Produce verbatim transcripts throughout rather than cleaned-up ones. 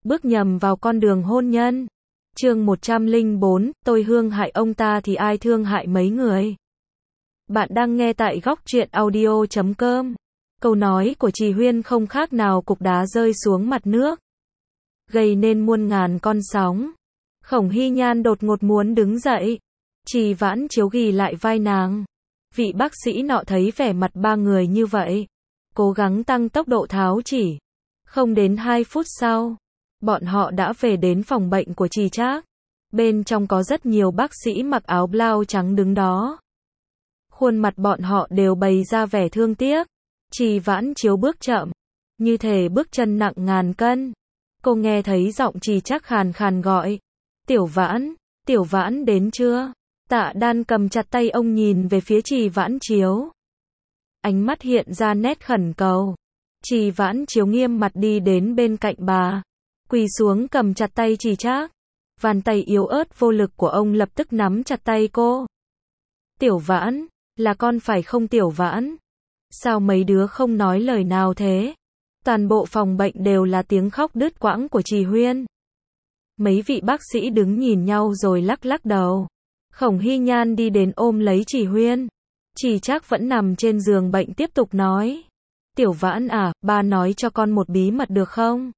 bước nhầm vào con đường hôn nhân. Chương một trăm lẻ bốn, tôi hương hại ông ta thì ai thương hại mấy người. Bạn đang nghe tại góc truyện audio chấm com. Câu nói của Trì Huyên không khác nào cục đá rơi xuống mặt nước, gây nên muôn ngàn con sóng. Khổng Hy Nhan đột ngột muốn đứng dậy. Trì Vãn Chiếu ghì lại vai nàng. Vị bác sĩ nọ thấy vẻ mặt ba người như vậy, cố gắng tăng tốc độ tháo chỉ. Không đến hai phút sau, bọn họ đã về đến phòng bệnh của Trì Trác. Bên trong có rất nhiều bác sĩ mặc áo blau trắng đứng đó. Khuôn mặt bọn họ đều bày ra vẻ thương tiếc. Trì Vãn Chiếu bước chậm, như thể bước chân nặng ngàn cân. Cô nghe thấy giọng Trì Trác khàn khàn gọi. Tiểu Vãn, Tiểu Vãn đến chưa? Tạ Đan cầm chặt tay ông nhìn về phía Trì Vãn Chiếu. Ánh mắt hiện ra nét khẩn cầu. Trì Vãn Chiếu nghiêm mặt đi đến bên cạnh bà, quỳ xuống cầm chặt tay Trì Trác. Bàn tay yếu ớt vô lực của ông lập tức nắm chặt tay cô. Tiểu Vãn, là con phải không Tiểu Vãn? Sao mấy đứa không nói lời nào thế? Toàn bộ phòng bệnh đều là tiếng khóc đứt quãng của Trì Huyên. Mấy vị bác sĩ đứng nhìn nhau rồi lắc lắc đầu. Khổng Hy Nhan đi đến ôm lấy Trì Huyên. Trì Trác vẫn nằm trên giường bệnh tiếp tục nói. Tiểu Vãn à, ba nói cho con một bí mật được không?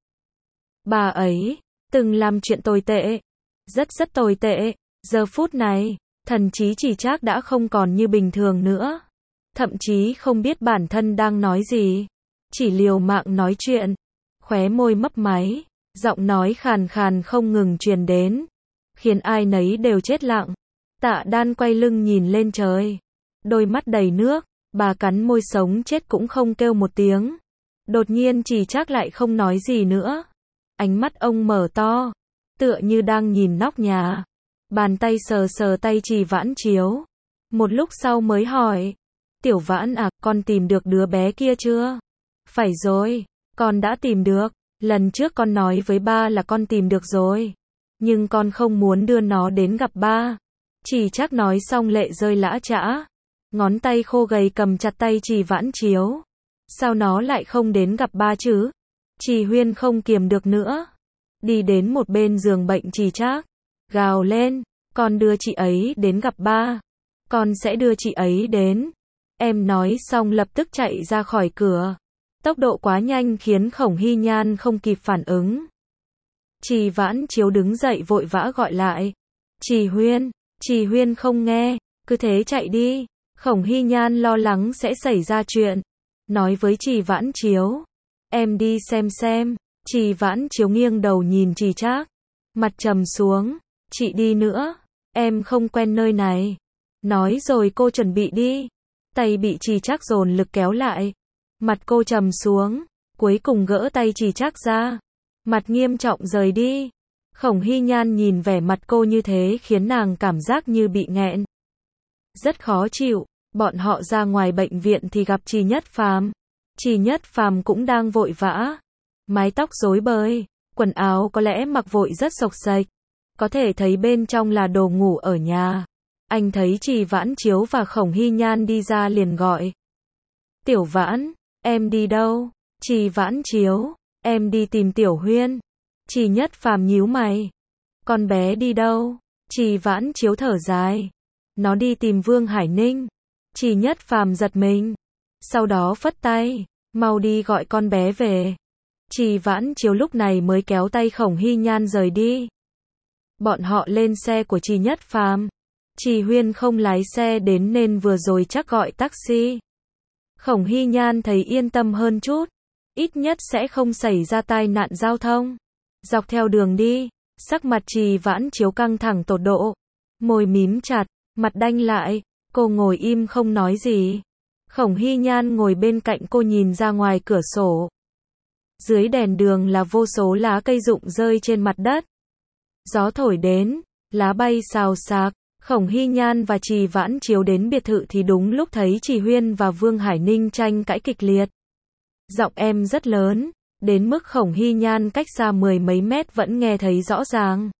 Bà ấy từng làm chuyện tồi tệ, rất rất tồi tệ. Giờ phút này, thần trí Trì Trác đã không còn như bình thường nữa. Thậm chí không biết bản thân đang nói gì, chỉ liều mạng nói chuyện. Khóe môi mấp máy, giọng nói khàn khàn không ngừng truyền đến, khiến ai nấy đều chết lặng. Tạ Đan quay lưng nhìn lên trời, đôi mắt đầy nước, bà cắn môi sống chết cũng không kêu một tiếng. Đột nhiên Trì Trác lại không nói gì nữa. Ánh mắt ông mở to, tựa như đang nhìn nóc nhà. Bàn tay sờ sờ tay Trì Vãn Chiếu. Một lúc sau mới hỏi. Tiểu Vãn à, con tìm được đứa bé kia chưa? Phải rồi, con đã tìm được. Lần trước con nói với ba là con tìm được rồi, nhưng con không muốn đưa nó đến gặp ba. Trì Trác nói xong lệ rơi lã chã. Ngón tay khô gầy cầm chặt tay Trì Vãn Chiếu. Sao nó lại không đến gặp ba chứ? Trì Huyên không kiềm được nữa, đi đến một bên giường bệnh Trì Trác, gào lên. Con đưa chị ấy đến gặp ba. Con sẽ đưa chị ấy đến. Em nói xong lập tức chạy ra khỏi cửa. Tốc độ quá nhanh khiến Khổng Hy Nhan không kịp phản ứng. Trì Vãn Chiếu đứng dậy vội vã gọi lại. Trì Huyên. Trì Huyên không nghe, cứ thế chạy đi. Khổng Hy Nhan lo lắng sẽ xảy ra chuyện, nói với Trì Vãn Chiếu. Em đi xem xem. Trì Vãn Chiếu nghiêng đầu nhìn Trì Trác, mặt trầm xuống. Chị đi nữa, em không quen nơi này. Nói rồi cô chuẩn bị đi. Tay bị Trì Trác dồn lực kéo lại. Mặt cô trầm xuống, cuối cùng gỡ tay Trì Trác ra. Mặt nghiêm trọng rời đi. Khổng Hy Nhan nhìn vẻ mặt cô như thế khiến nàng cảm giác như bị nghẹn. Rất khó chịu. Bọn họ ra ngoài bệnh viện thì gặp Trì Nhất Phàm. Trì Nhất Phàm cũng đang vội vã. Mái tóc rối bời, quần áo có lẽ mặc vội rất xộc xệch. Có thể thấy bên trong là đồ ngủ ở nhà. Anh thấy Trì Vãn Chiếu và Khổng Hy Nhan đi ra liền gọi. Tiểu Vãn, em đi đâu? Trì Vãn Chiếu, em đi tìm Tiểu Huyên. Trì Nhất Phàm nhíu mày. Con bé đi đâu? Trì Vãn Chiếu thở dài. Nó đi tìm Vương Hải Ninh. Trì Nhất Phàm giật mình. Sau đó phất tay. Mau đi gọi con bé về. Trì Vãn Chiếu lúc này mới kéo tay Khổng Hy Nhan rời đi. Bọn họ lên xe của Trì Nhất Phàm. Trì Huyên không lái xe đến nên vừa rồi chắc gọi taxi. Khổng Hy Nhan thấy yên tâm hơn chút. Ít nhất sẽ không xảy ra tai nạn giao thông. Dọc theo đường đi, sắc mặt Trì Vãn Chiếu căng thẳng tột độ. Môi mím chặt, mặt đanh lại. Cô ngồi im không nói gì. Khổng Hy Nhan ngồi bên cạnh cô nhìn ra ngoài cửa sổ. Dưới đèn đường là vô số lá cây rụng rơi trên mặt đất. Gió thổi đến, lá bay xào xạc. Khổng Hy Nhan và Trì Vãn Chiếu đến biệt thự thì đúng lúc thấy Trì Huyên và Vương Hải Ninh tranh cãi kịch liệt. Giọng em rất lớn, đến mức Khổng Hy Nhan cách xa mười mấy mét vẫn nghe thấy rõ ràng.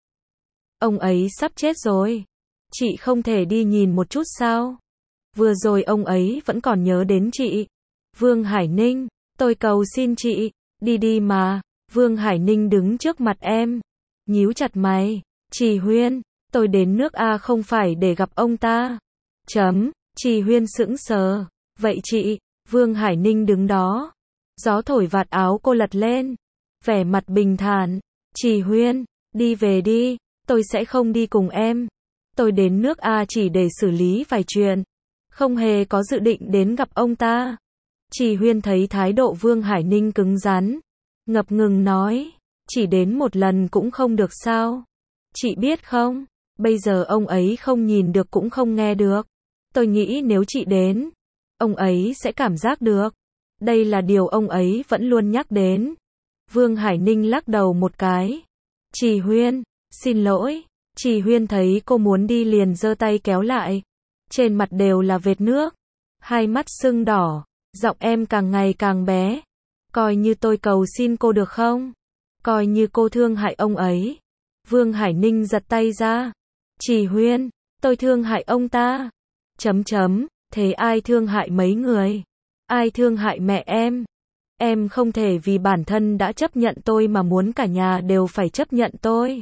Ông ấy sắp chết rồi. Chị không thể đi nhìn một chút sao? Vừa rồi ông ấy vẫn còn nhớ đến chị. Vương Hải Ninh, tôi cầu xin chị, đi đi mà. Vương Hải Ninh đứng trước mặt em, nhíu chặt mày. Trì Huyên, tôi đến nước A không phải để gặp ông ta. Chấm, Trì Huyên sững sờ. Vậy chị, Vương Hải Ninh đứng đó. Gió thổi vạt áo cô lật lên. Vẻ mặt bình thản. Trì Huyên, đi về đi, tôi sẽ không đi cùng em. Tôi đến nước A chỉ để xử lý vài chuyện. Không hề có dự định đến gặp ông ta. Trì Huyên thấy thái độ Vương Hải Ninh cứng rắn. Ngập ngừng nói, chỉ đến một lần cũng không được sao. Chị biết không, bây giờ ông ấy không nhìn được cũng không nghe được. Tôi nghĩ nếu chị đến, ông ấy sẽ cảm giác được. Đây là điều ông ấy vẫn luôn nhắc đến. Vương Hải Ninh lắc đầu một cái. Trì Huyên, xin lỗi. Trì Huyên thấy cô muốn đi liền giơ tay kéo lại. Trên mặt đều là vệt nước. Hai mắt sưng đỏ. Giọng em càng ngày càng bé. Coi như tôi cầu xin cô được không? Coi như cô thương hại ông ấy. Vương Hải Ninh giật tay ra. Trì Huyên, tôi thương hại ông ta. Chấm chấm, thế ai thương hại mấy người? Ai thương hại mẹ em? Em không thể vì bản thân đã chấp nhận tôi mà muốn cả nhà đều phải chấp nhận tôi.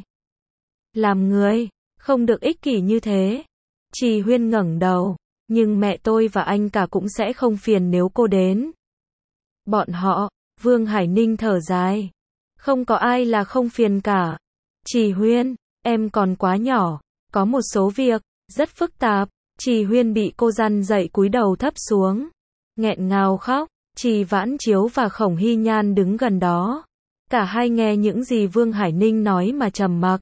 Làm người, không được ích kỷ như thế. Trì Huyên ngẩng đầu. Nhưng mẹ tôi và anh cả cũng sẽ không phiền nếu cô đến. Bọn họ, Vương Hải Ninh thở dài. Không có ai là không phiền cả. Trì Huyên, em còn quá nhỏ. Có một số việc, rất phức tạp. Trì Huyên bị cô dằn dậy cúi đầu thấp xuống. Nghẹn ngào khóc. Trì Vãn Chiếu và Khổng Hy Nhan đứng gần đó. Cả hai nghe những gì Vương Hải Ninh nói mà trầm mặc.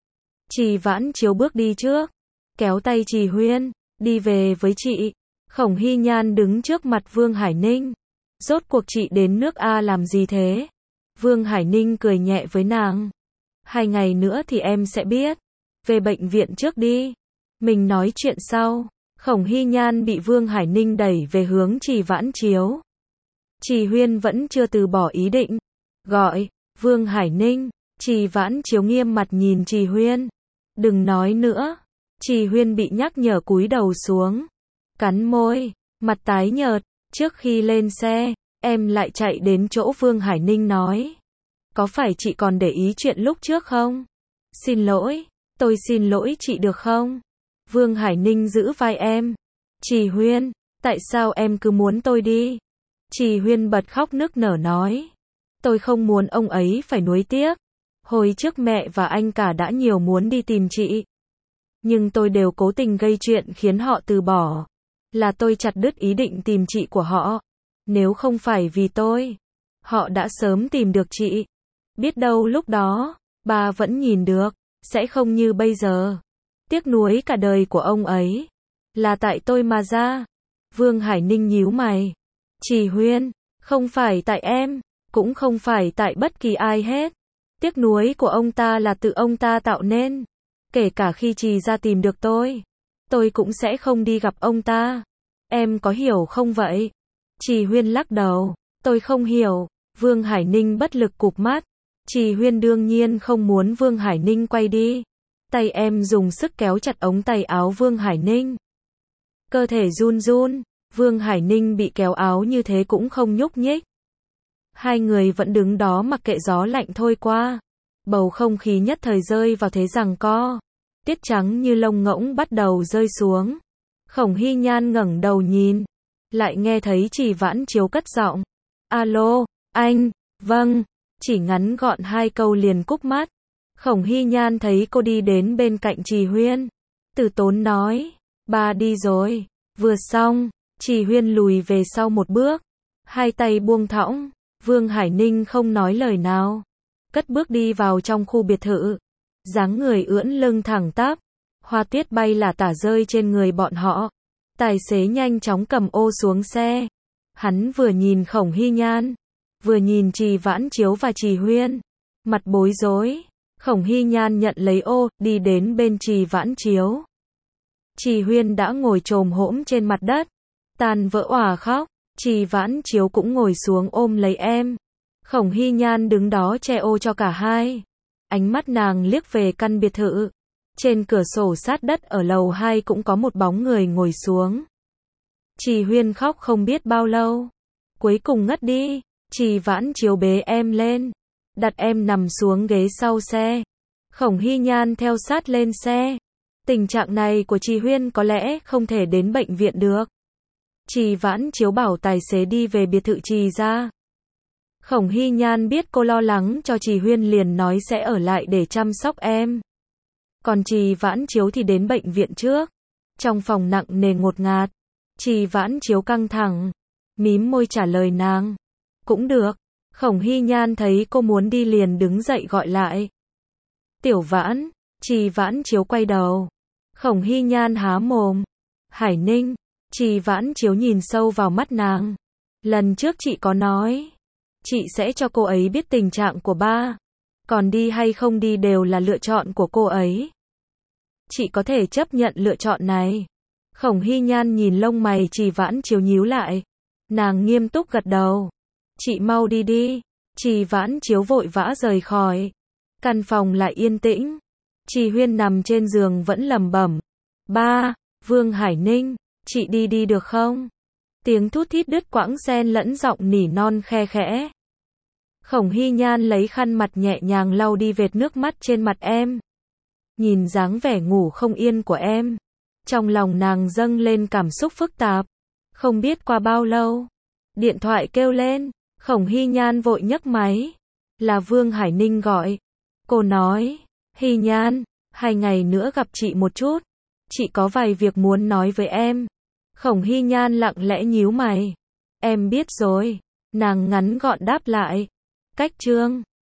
Trì Vãn Chiếu bước đi trước. Kéo tay Trì Huyên. Đi về với chị. Khổng Hy Nhan đứng trước mặt Vương Hải Ninh. Rốt cuộc chị đến nước A làm gì thế? Vương Hải Ninh cười nhẹ với nàng. Hai ngày nữa thì em sẽ biết. Về bệnh viện trước đi. Mình nói chuyện sau. Khổng Hy Nhan bị Vương Hải Ninh đẩy về hướng Trì Vãn Chiếu. Trì Huyên vẫn chưa từ bỏ ý định. Gọi, Vương Hải Ninh. Trì Vãn Chiếu nghiêm mặt nhìn Trì Huyên. Đừng nói nữa. Trì Huyên bị nhắc nhở cúi đầu xuống. Cắn môi, mặt tái nhợt. Trước khi lên xe, em lại chạy đến chỗ Vương Hải Ninh nói. Có phải chị còn để ý chuyện lúc trước không? Xin lỗi, tôi xin lỗi chị được không? Vương Hải Ninh giữ vai em. Trì Huyên, tại sao em cứ muốn tôi đi? Trì Huyên bật khóc nức nở nói. Tôi không muốn ông ấy phải nuối tiếc. Hồi trước mẹ và anh cả đã nhiều muốn đi tìm chị. Nhưng tôi đều cố tình gây chuyện khiến họ từ bỏ. Là tôi chặt đứt ý định tìm chị của họ. Nếu không phải vì tôi, họ đã sớm tìm được chị. Biết đâu lúc đó, bà vẫn nhìn được, sẽ không như bây giờ. Tiếc nuối cả đời của ông ấy. Là tại tôi mà ra. Vương Hải Ninh nhíu mày. Trì Huyên, không phải tại em, cũng không phải tại bất kỳ ai hết. Tiếc nuối của ông ta là tự ông ta tạo nên. Kể cả khi Trì ra tìm được tôi, tôi cũng sẽ không đi gặp ông ta. Em có hiểu không vậy? Trì Huyên lắc đầu. Tôi không hiểu. Vương Hải Ninh bất lực cụp mắt. Trì Huyên đương nhiên không muốn Vương Hải Ninh quay đi. Tay em dùng sức kéo chặt ống tay áo Vương Hải Ninh. Cơ thể run run. Vương Hải Ninh bị kéo áo như thế cũng không nhúc nhích. Hai người vẫn đứng đó mặc kệ gió lạnh thôi qua. Bầu không khí nhất thời rơi vào thế giằng co. Tiết trắng như lông ngỗng bắt đầu rơi xuống. Khổng Hy Nhan ngẩng đầu nhìn. Lại nghe thấy Trì Vãn Chiếu cất giọng. Alo, anh, vâng. Chỉ ngắn gọn hai câu liền cúp mắt. Khổng Hy Nhan thấy cô đi đến bên cạnh Trì Huyên. Từ tốn nói. Ba đi rồi. Vừa xong, Trì Huyên lùi về sau một bước. Hai tay buông thõng. Vương Hải Ninh không nói lời nào. Cất bước đi vào trong khu biệt thự. Dáng người ưỡn lưng thẳng tắp. Hoa tuyết bay là tả rơi trên người bọn họ. Tài xế nhanh chóng cầm ô xuống xe. Hắn vừa nhìn Khổng Hy Nhan, vừa nhìn Trì Vãn Chiếu và Trì Huyên. Mặt bối rối. Khổng Hy Nhan nhận lấy ô, đi đến bên Trì Vãn Chiếu. Trì Huyên đã ngồi chồm hổm trên mặt đất. Tàn vỡ òa khóc. Trì Vãn Chiếu cũng ngồi xuống ôm lấy em. Khổng Hy Nhan đứng đó che ô cho cả hai. Ánh mắt nàng liếc về căn biệt thự. Trên cửa sổ sát đất ở lầu hai cũng có một bóng người ngồi xuống. Trì Huyên khóc không biết bao lâu. Cuối cùng ngất đi. Trì Vãn Chiếu bế em lên. đặt em nằm xuống ghế sau xe. Khổng Hy Nhan theo sát lên xe. Tình trạng này của Trì Huyên có lẽ không thể đến bệnh viện được. Trì Vãn Chiếu bảo tài xế đi về biệt thự Trì gia. Khổng Hy Nhan biết cô lo lắng cho Trì Huyên liền nói sẽ ở lại để chăm sóc em. Còn Trì Vãn Chiếu thì đến bệnh viện trước. Trong phòng nặng nề ngột ngạt, Trì Vãn Chiếu căng thẳng, mím môi trả lời nàng. Cũng được. Khổng Hy Nhan thấy cô muốn đi liền đứng dậy gọi lại. Tiểu Vãn. Trì Vãn Chiếu quay đầu. Khổng Hy Nhan há mồm. Hải Ninh. Trì Vãn Chiếu nhìn sâu vào mắt nàng. Lần trước chị có nói, chị sẽ cho cô ấy biết tình trạng của ba. Còn đi hay không đi đều là lựa chọn của cô ấy. Chị có thể chấp nhận lựa chọn này. Khổng Hy Nhan nhìn lông mày Trì Vãn Chiếu nhíu lại. Nàng nghiêm túc gật đầu. Chị mau đi đi. Trì Vãn Chiếu vội vã rời khỏi. Căn phòng lại yên tĩnh. Trì Huyên nằm trên giường vẫn lẩm bẩm. Ba, Vương Hải Ninh, chị đi đi được không? Tiếng thút thít đứt quãng xen lẫn giọng nỉ non khe khẽ. Khổng Hy Nhan lấy khăn mặt nhẹ nhàng lau đi vệt nước mắt trên mặt em. Nhìn dáng vẻ ngủ không yên của em, trong lòng nàng dâng lên cảm xúc phức tạp. Không biết qua bao lâu, điện thoại kêu lên. Khổng Hy Nhan vội nhấc máy. Là Vương Hải Ninh gọi. Cô nói, Hy Nhan, hai ngày nữa gặp chị một chút. Chị có vài việc muốn nói với em. Khổng Hy Nhan lặng lẽ nhíu mày. Em biết rồi. Nàng ngắn gọn đáp lại. Cách chương